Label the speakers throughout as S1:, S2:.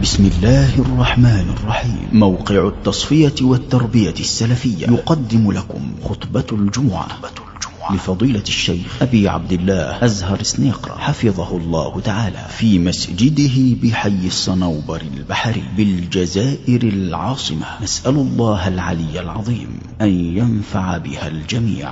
S1: بسم الله الرحمن الرحيم. موقع التصفية والتربية السلفية يقدم لكم خطبة الجمعة لفضيلة الشيخ أبي عبد الله أزهر سنيقرة حفظه الله تعالى في مسجده بحي الصنوبر البحري بالجزائر العاصمة. نسأل الله العلي العظيم أن ينفع بها الجميع.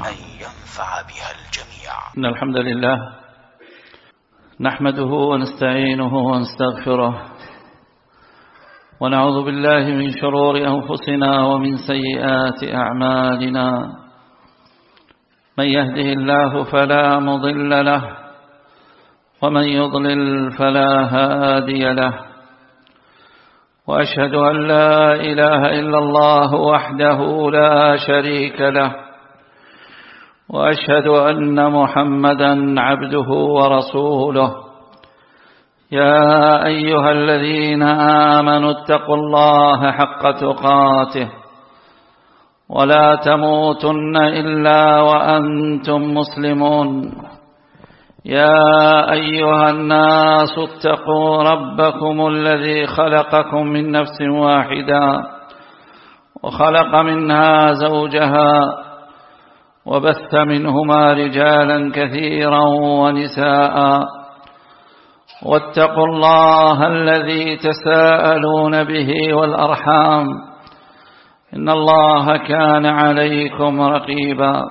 S2: إن الحمد لله نحمده ونستعينه ونستغفره ونعوذ بالله من شرور أنفسنا ومن سيئات أعمالنا. من يهده الله فلا مضل له ومن يضلل فلا هادي له، وأشهد أن لا إله إلا الله وحده لا شريك له، وأشهد أن محمدا عبده ورسوله. يا أيها الذين آمنوا اتقوا الله حق تقاته ولا تموتن إلا وأنتم مسلمون. يا أيها الناس اتقوا ربكم الذي خلقكم من نفس واحدة وخلق منها زوجها وبث منهما رجالا كثيرا ونساء، واتقوا الله الذي تساءلون به والأرحام إن الله كان عليكم رقيبا.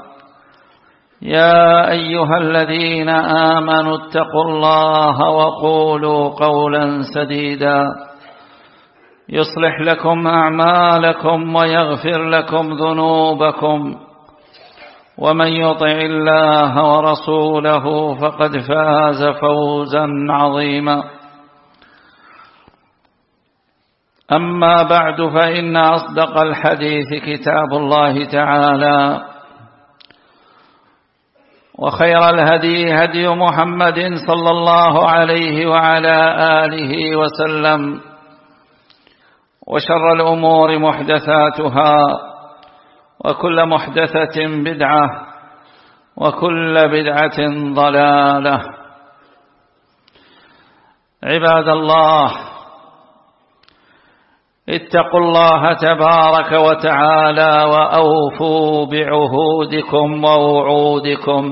S2: يا أيها الذين آمنوا اتقوا الله وقولوا قولا سديدا يصلح لكم أعمالكم ويغفر لكم ذنوبكم، ومن يطع الله ورسوله فقد فاز فوزا عظيما. أما بعد، فإن أصدق الحديث كتاب الله تعالى، وخير الهدي هدي محمد صلى الله عليه وعلى آله وسلم، وشر الأمور محدثاتها، وكل محدثة بدعة، وكل بدعة ضلالة. عباد الله، اتقوا الله تبارك وتعالى وأوفوا بعهودكم ووعودكم،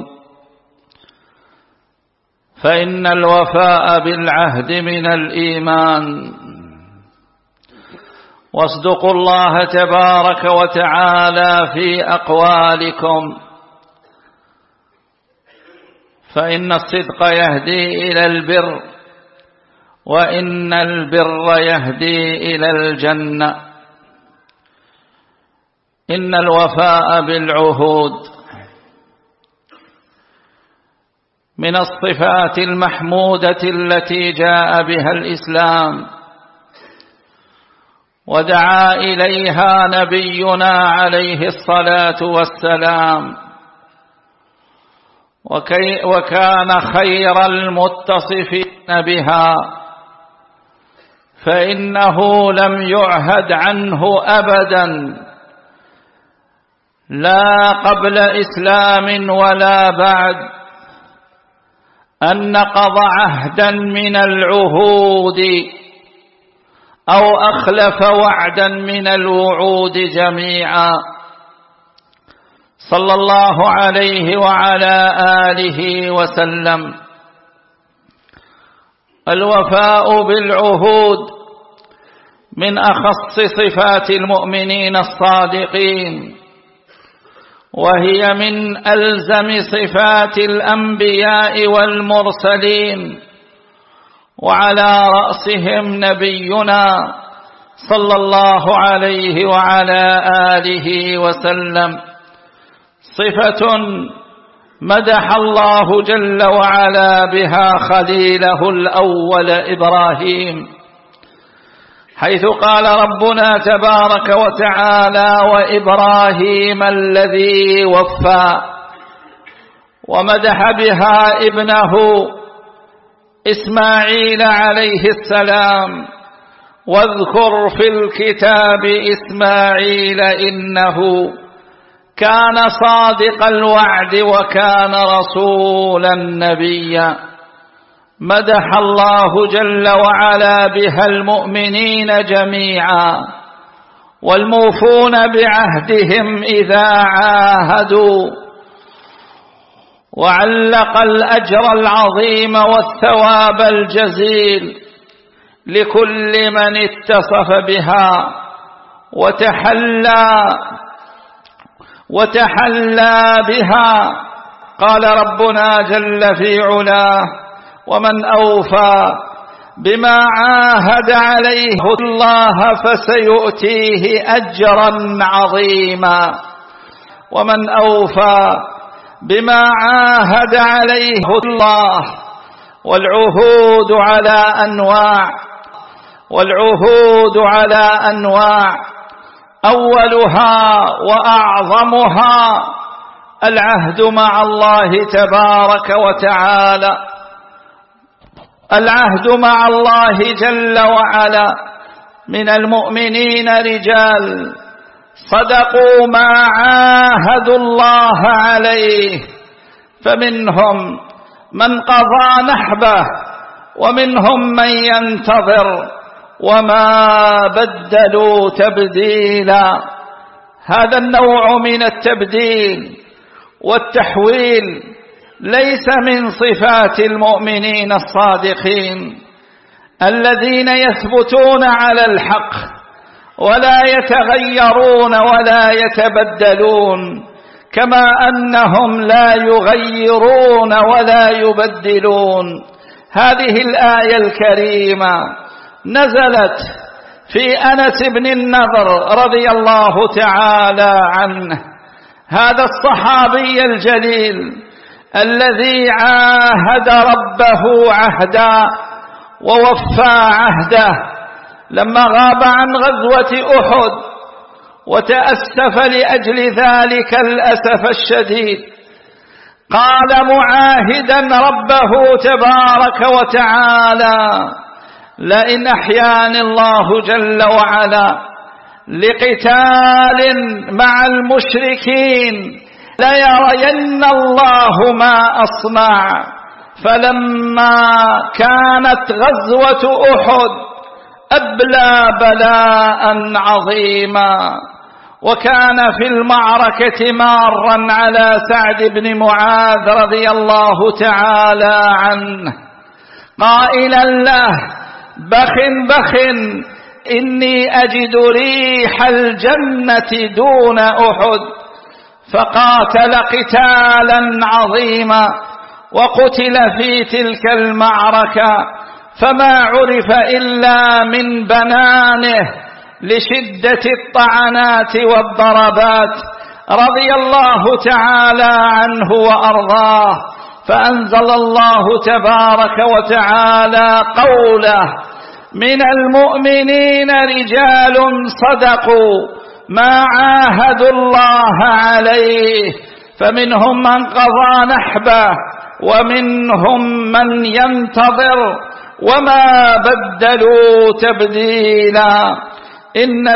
S2: فإن الوفاء بالعهد من الإيمان. واصدقوا الله تبارك وتعالى في أقوالكم، فإن الصدق يهدي إلى البر، وإن البر يهدي إلى الجنة. إن الوفاء بالعهود من الصفات المحمودة التي جاء بها الإسلام ودعا إليها نبينا عليه الصلاة والسلام، وكان خير المتصفين بها، فإنه لم يعهد عنه أبدا، لا قبل إسلام ولا بعد، أن نقض عهدا من العهود أو أخلف وعدا من الوعود جميعا، صلى الله عليه وعلى آله وسلم. الوفاء بالعهود من أخص صفات المؤمنين الصادقين، وهي من ألزم صفات الأنبياء والمرسلين، وعلى رأسهم نبينا صلى الله عليه وعلى آله وسلم، صفة مدح الله جل وعلا بها خليله الأول إبراهيم، حيث قال ربنا تبارك وتعالى: وإبراهيم الذي وفى، ومدح بها ابنه إسماعيل عليه السلام: واذكر في الكتاب إسماعيل إنه كان صادق الوعد وكان رسولا نبيا. مدح الله جل وعلا بها المؤمنين جميعا والموفون بعهدهم إذا عاهدوا، وعلق الأجر العظيم والثواب الجزيل لكل من اتصف بها وتحلى بها. قال ربنا جل في علاه: ومن أوفى بما عاهد عليه الله فسيؤتيه أجرا عظيما. ومن أوفى بما عاهد عليه الله. والعهود على أنواع أولها وأعظمها العهد مع الله تبارك وتعالى، العهد مع الله جل وعلا. من المؤمنين رجال صدقوا ما عاهدوا الله عليه، فمنهم من قضى نحبه ومنهم من ينتظر وما بدلوا تبديلا. هذا النوع من التبديل والتحويل ليس من صفات المؤمنين الصادقين الذين يثبتون على الحق ولا يتغيرون ولا يتبدلون، كما أنهم لا يغيرون ولا يبدلون. هذه الآية الكريمة نزلت في أنس بن النضر رضي الله تعالى عنه، هذا الصحابي الجليل الذي عاهد ربه عهدا ووفى عهده لما غاب عن غزوة أحد وتأسف لأجل ذلك الأسف الشديد. قال معاهدا ربه تبارك وتعالى: لئن أحياني الله جل وعلا لقتال مع المشركين ليرين الله ما أصنع. فلما كانت غزوة أحد أبلى بلاء عظيما، وكان في المعركة مارا على سعد بن معاذ رضي الله تعالى عنه قائلا له: بخ إني أجد ريح الجنة دون أحد. فقاتل قتالا عظيما وقتل في تلك المعركة، فما عرف إلا من بنانه لشدة الطعنات والضربات رضي الله تعالى عنه وأرضاه. فأنزل الله تبارك وتعالى قوله: من المؤمنين رجال صدقوا ما عاهدوا الله عليه، فمنهم من قضى نحبه ومنهم من ينتظر وما بدلوا تبديلا. إن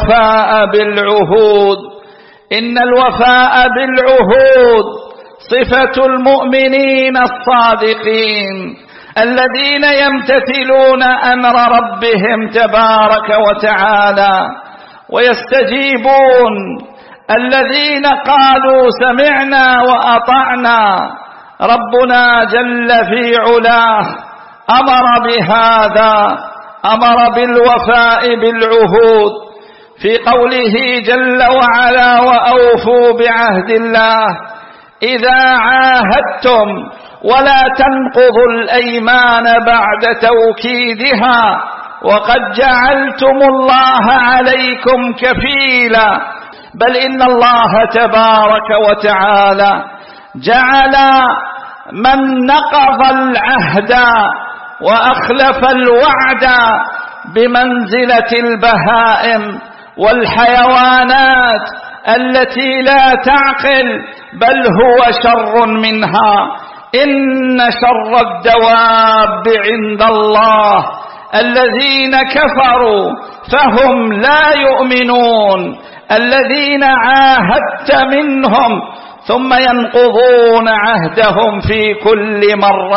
S2: الوفاء بالعهود صفة المؤمنين الصادقين الذين يمتثلون أمر ربهم تبارك وتعالى ويستجيبون، الذين قالوا سمعنا وأطعنا. ربنا جل في علاه أمر بهذا، أمر بالوفاء بالعهود في قوله جل وعلا: وأوفوا بعهد الله إذا عاهدتم ولا تنقضوا الأيمان بعد توكيدها وقد جعلتم الله عليكم كفيلا. بل إن الله تبارك وتعالى جعل من نقض العهد وأخلف الوعد بمنزلة البهائم والحيوانات التي لا تعقل، بل هو شر منها. إن شر الدواب عند الله الذين كفروا فهم لا يؤمنون، الذين عاهدت منهم ثم ينقضون عهدهم في كل مرة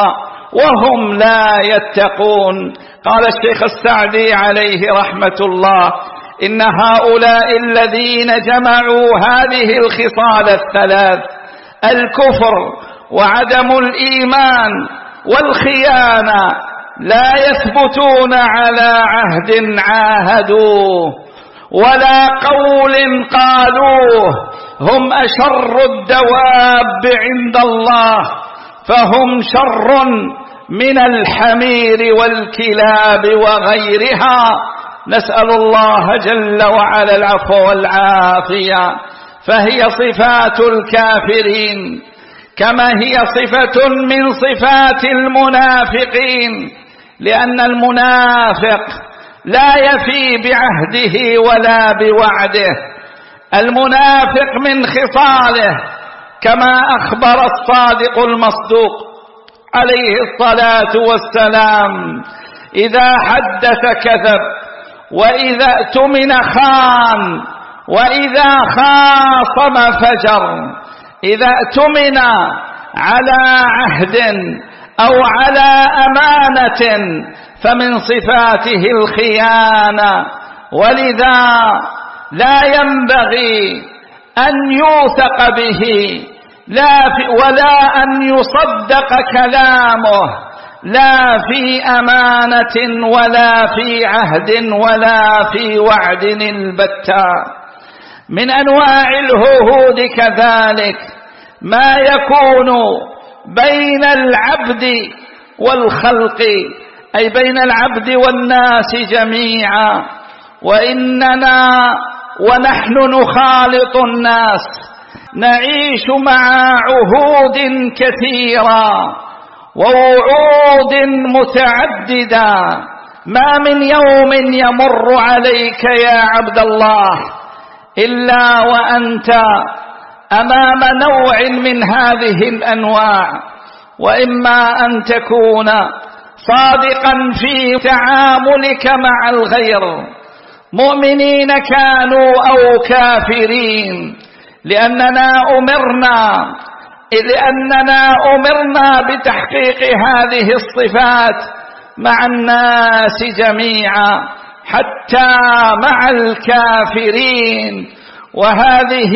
S2: وهم لا يتقون. قال الشيخ السعدي عليه رحمة الله: إن هؤلاء الذين جمعوا هذه الخصال الثلاث، الكفر وعدم الإيمان والخيانة، لا يثبتون على عهد عاهدوه ولا قول قالوه، هم أشر الدواب عند الله، فهم شر من الحمير والكلاب وغيرها. نسأل الله جل وعلا العفو والعافية. فهي صفات الكافرين كما هي صفة من صفات المنافقين، لأن المنافق لا يفي بعهده ولا بوعده. المنافق من خصاله كما أخبر الصادق المصدوق عليه الصلاة والسلام: إذا حدث كذب، وإذا اؤتمن خان، وإذا خاصم فجر. إذا اؤتمن على عهد أو على أمانة فمن صفاته الخيانة، ولذا لا ينبغي أن يوثق به ولا أن يصدق كلامه، لا في أمانة ولا في عهد ولا في وعد البتة. من أنواع العهود كذلك ما يكون بين العبد والخلق، أي بين العبد والناس جميعا. وإننا ونحن نخالط الناس نعيش مع عهود كثيرة ووعود متعددة. ما من يوم يمر عليك يا عبد الله إلا وأنت أمام نوع من هذه الأنواع، وإما أن تكون صادقا في تعاملك مع الغير، مؤمنين كانوا أو كافرين، لأننا أمرنا بتحقيق هذه الصفات مع الناس جميعا حتى مع الكافرين. وهذه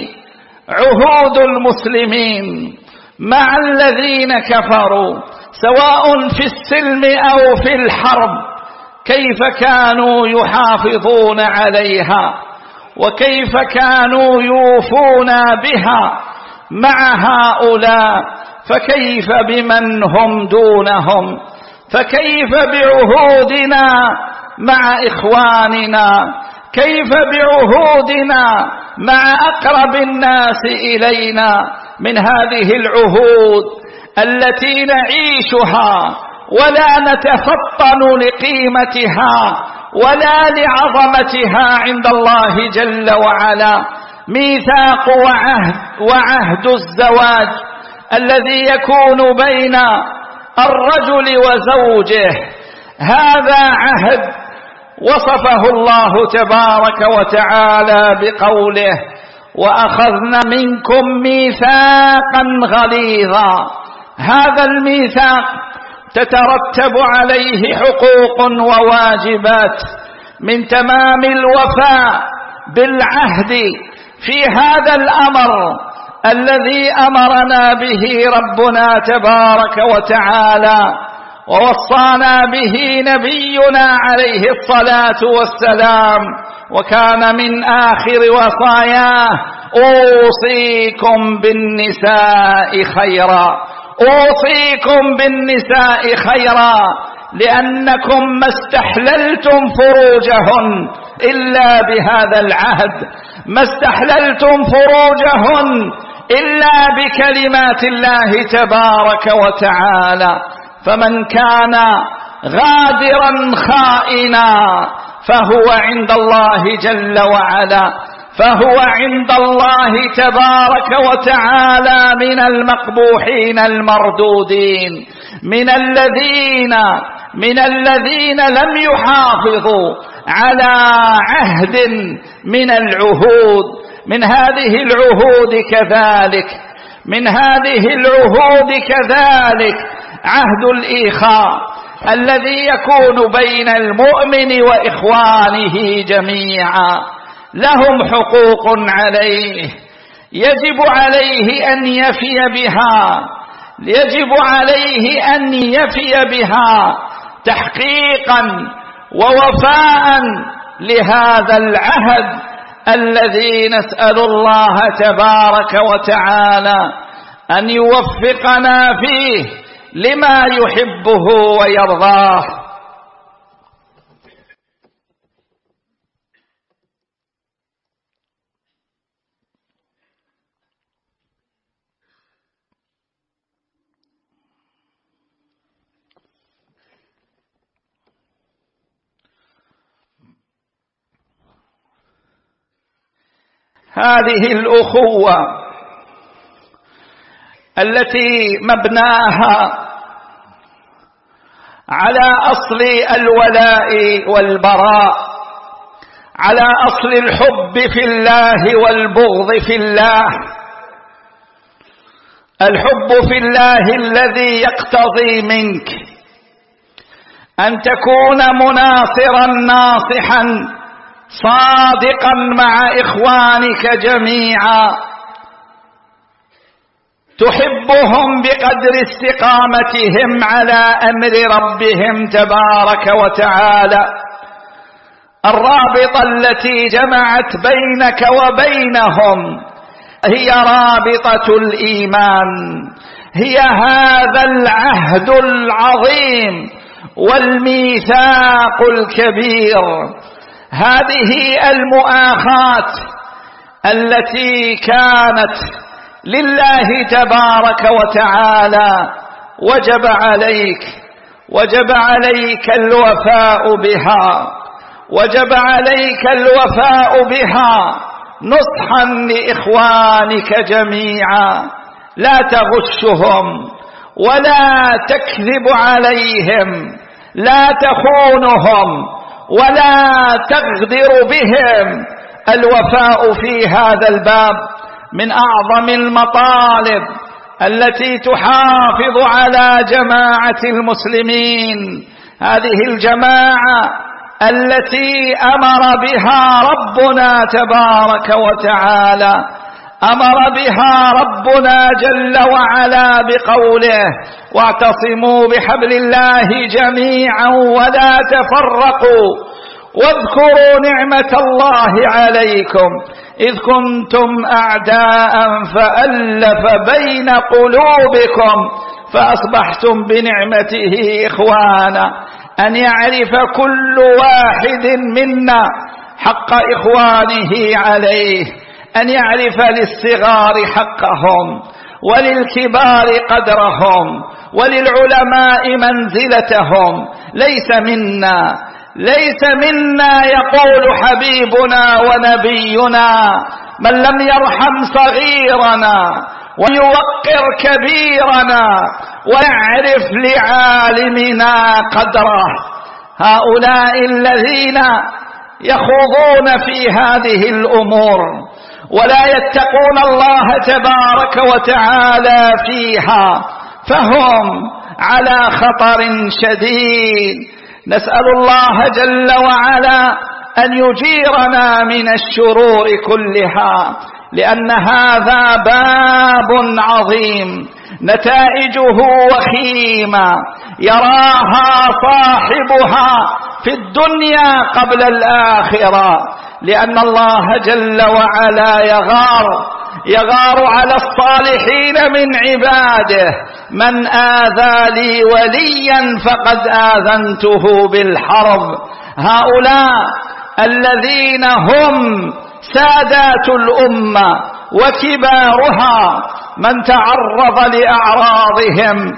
S2: عهود المسلمين مع الذين كفروا سواء في السلم أو في الحرب، كيف كانوا يحافظون عليها وكيف كانوا يوفون بها مع هؤلاء، فكيف بمن هم دونهم؟ فكيف بعهودنا مع إخواننا؟ كيف بعهودنا مع أقرب الناس إلينا من هذه العهود التي نعيشها ولا نتفطن لقيمتها ولا لعظمتها عند الله جل وعلا؟ ميثاق وعهد الزواج الذي يكون بين الرجل وزوجه، هذا عهد وصفه الله تبارك وتعالى بقوله: وأخذنا منكم ميثاقا غليظا. هذا الميثاق تترتب عليه حقوق وواجبات، من تمام الوفاء بالعهد في هذا الأمر الذي أمرنا به ربنا تبارك وتعالى ووصانا به نبينا عليه الصلاة والسلام، وكان من آخر وصاياه: أوصيكم بالنساء خيرا. أوصيكم بالنساء خيرا لأنكم ما استحللتم فروجهن إلا بهذا العهد، ما استحللتم فروجهن إلا بكلمات الله تبارك وتعالى. فمن كان غادرا خائنا فهو عند الله جل وعلا، فهو عند الله تبارك وتعالى من المقبوحين المردودين، من الذين لم يحافظوا على عهد من العهود. من هذه العهود كذلك عهد الإخاء الذي يكون بين المؤمن وإخوانه جميعا. لهم حقوق عليه يجب عليه أن يفي بها، يجب عليه أن يفي بها تحقيقا ووفاء لهذا العهد الذي نسأل الله تبارك وتعالى أن يوفقنا فيه لما يحبه ويرضاه. هذه الأخوة التي مبناها على أصل الولاء والبراء، على أصل الحب في الله والبغض في الله. الحب في الله الذي يقتضي منك أن تكون مناصرا ناصحا صادقا مع إخوانك جميعا، تحبهم بقدر استقامتهم على أمر ربهم تبارك وتعالى. الرابطة التي جمعت بينك وبينهم هي رابطة الإيمان، هي هذا العهد العظيم والميثاق الكبير، هذه المؤاخاة التي كانت لله تبارك وتعالى. وجب عليك الوفاء بها، وجب عليك الوفاء بها نصحا لإخوانك جميعا. لا تغشهم ولا تكذب عليهم، لا تخونهم ولا تغدر بهم. الوفاء في هذا الباب من أعظم المطالب التي تحافظ على جماعة المسلمين، هذه الجماعة التي أمر بها ربنا تبارك وتعالى، أمر بها ربنا جل وعلا بقوله: واعتصموا بحبل الله جميعا ولا تفرقوا واذكروا نعمة الله عليكم إذ كنتم أعداء فألف بين قلوبكم فأصبحتم بنعمته إخوانا. أن يعرف كل واحد منا حق إخوانه عليه، أن يعرف للصغار حقهم وللكبار قدرهم وللعلماء منزلتهم. ليس منا يقول حبيبنا ونبينا من لم يرحم صغيرنا ويوقر كبيرنا ويعرف لعالمنا قدره. هؤلاء الذين يخوضون في هذه الأمور ولا يتقون الله تبارك وتعالى فيها فهم على خطر شديد. نسأل الله جل وعلا أن يجيرنا من الشرور كلها، لأن هذا باب عظيم نتائجه وخيمة يراها صاحبها في الدنيا قبل الآخرة، لأن الله جل وعلا يغار على الصالحين من عباده: من آذى لي وليا فقد آذنته بالحرب. هؤلاء الذين هم سادات الأمة وكبارها من تعرض لأعراضهم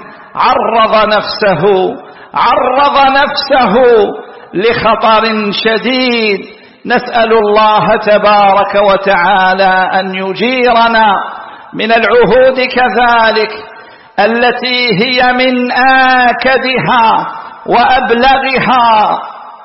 S2: عرض نفسه لخطر شديد. نسأل الله تبارك وتعالى أن يجيرنا من العهود كذلك التي هي من آكدها وأبلغها،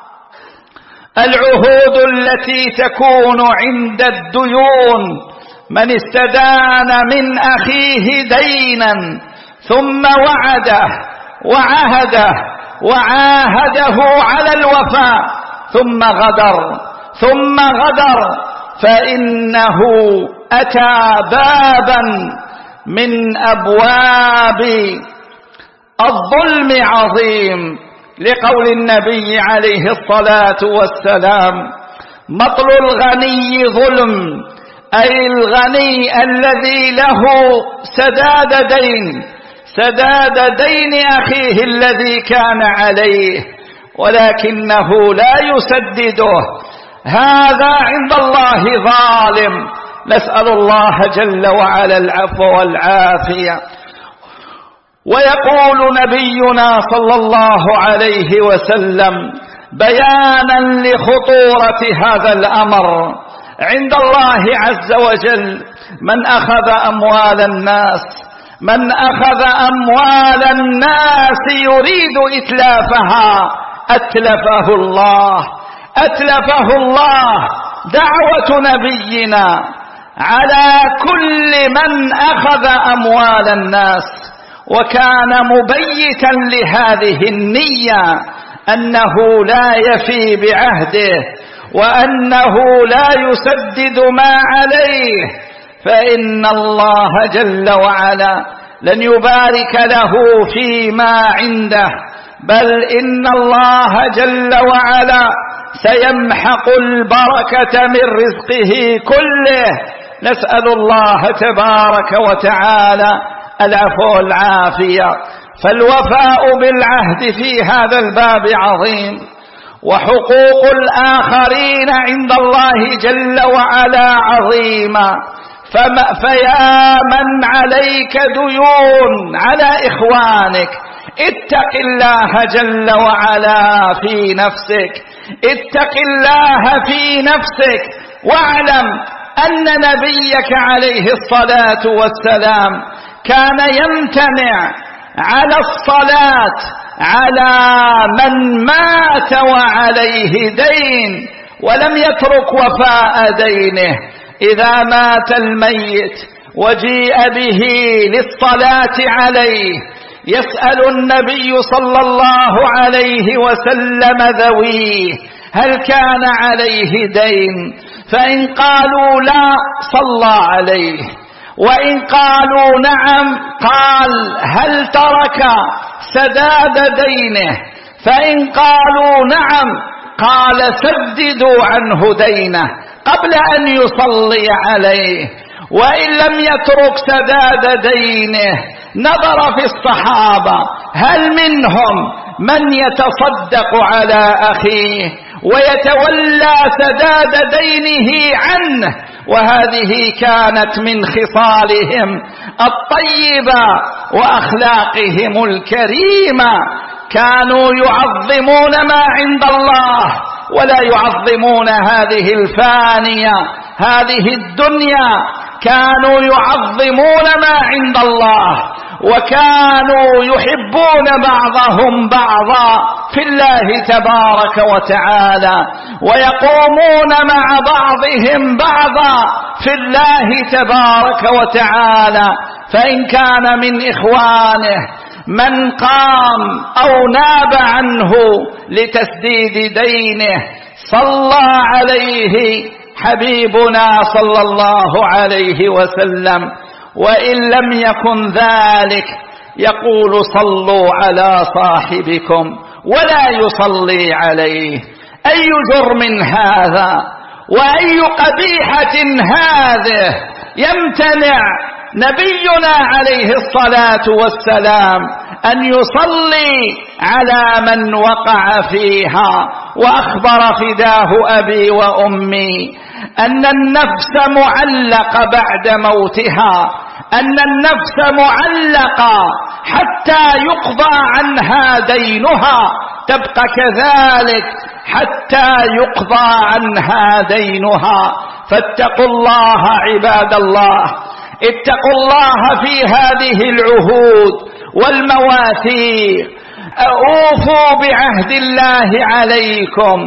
S2: العهود التي تكون عند الديون. من استدان من أخيه دينا ثم وعده وعاهده على الوفاء ثم غدر فإنه أتى بابا من أبواب الظلم عظيم، لقول النبي عليه الصلاة والسلام: مطل الغني ظلم، أي الغني الذي له سداد دين أخيه الذي كان عليه ولكنه لا يسدده، هذا عند الله ظالم. نسأل الله جل وعلا العفو والعافية. ويقول نبينا صلى الله عليه وسلم بيانا لخطورة هذا الأمر عند الله عز وجل: من أخذ أموال الناس يريد إتلافها أتلفه الله. دعوة نبينا على كل من أخذ أموال الناس وكان مبيتا لهذه النية أنه لا يفي بعهده وأنه لا يسدد ما عليه، فإن الله جل وعلا لن يبارك له فيما عنده، بل إن الله جل وعلا سيمحق البركة من رزقه كله. نسأل الله تبارك وتعالى العفو والعافية. فالوفاء بالعهد في هذا الباب عظيم، وحقوق الآخرين عند الله جل وعلا عظيمة. فيا من عليك ديون على إخوانك، اتق الله جل وعلا في نفسك، واعلم أن نبيك عليه الصلاة والسلام كان يمتنع على الصلاة على من مات وعليه دين ولم يترك وفاء دينه. إذا مات الميت وجيء به للصلاة عليه يسأل النبي صلى الله عليه وسلم ذويه: هل كان عليه دين؟ فإن قالوا لا صلى عليه، وإن قالوا نعم قال: هل ترك سداد دينه؟ فإن قالوا نعم قال: سددوا عنه دينه قبل أن يصلي عليه. وإن لم يترك سداد دينه نظر في الصحابة هل منهم من يتصدق على أخيه ويتولى سداد دينه عنه، وهذه كانت من خصالهم الطيبة وأخلاقهم الكريمة. كانوا يعظمون ما عند الله ولا يعظمون هذه الفانية، هذه الدنيا. كانوا يعظمون ما عند الله، وكانوا يحبون بعضهم بعضا في الله تبارك وتعالى، ويقومون مع بعضهم بعضا في الله تبارك وتعالى. فإن كان من إخوانه من قام أو ناب عنه لتسديد دينه صلى عليه حبيبنا صلى الله عليه وسلم. وإن لم يكن ذلك يقول: صلوا على صاحبكم ولا يصلي عليه. أي جرم هذا وأي قبيحة هذه! يمتنع نبينا عليه الصلاة والسلام أن يصلي على من وقع فيها، وأخبر فداه أبي وأمي أن النفس معلقة بعد موتها، أن النفس معلقة حتى يقضى عنها دينها، تبقى كذلك حتى يقضى عنها دينها. فاتقوا الله عباد الله، اتقوا الله في هذه العهود والمواثيق. أوفوا بعهد الله عليكم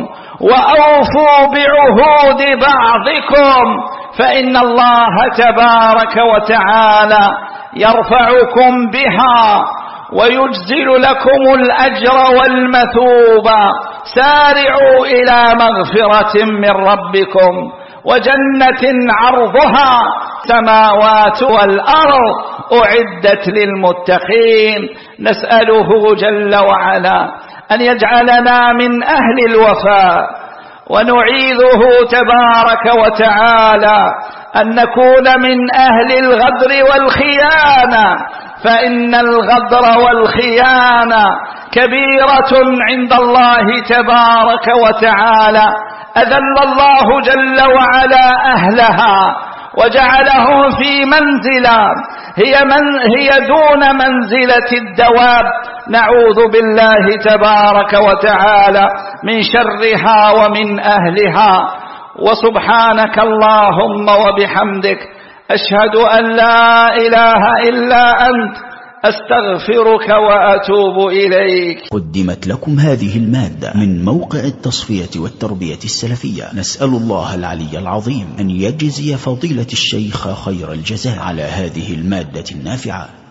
S2: وأوفوا بعهود بعضكم، فإن الله تبارك وتعالى يرفعكم بها ويجزل لكم الأجر والمثوبة. سارعوا إلى مغفرة من ربكم وجنة عرضها السماوات والأرض أعدت للمتقين. نسأله جل وعلا أن يجعلنا من أهل الوفاء، ونعيذه تبارك وتعالى أن نكون من أهل الغدر والخيانة، فإن الغدر والخيانة كبيرة عند الله تبارك وتعالى. أذل الله جل وعلا أهلها وجعلهم في منزلة هي دون منزلة الدواب. نعوذ بالله تبارك وتعالى من شرها ومن أهلها. وسبحانك اللهم وبحمدك أشهد أن لا إله إلا أنت أستغفرك وأتوب إليك.
S1: قدمت لكم هذه المادة من موقع التصفية والتربية السلفية. نسأل الله العلي العظيم أن يجزي فضيلة الشيخ خير الجزاء على هذه المادة النافعة.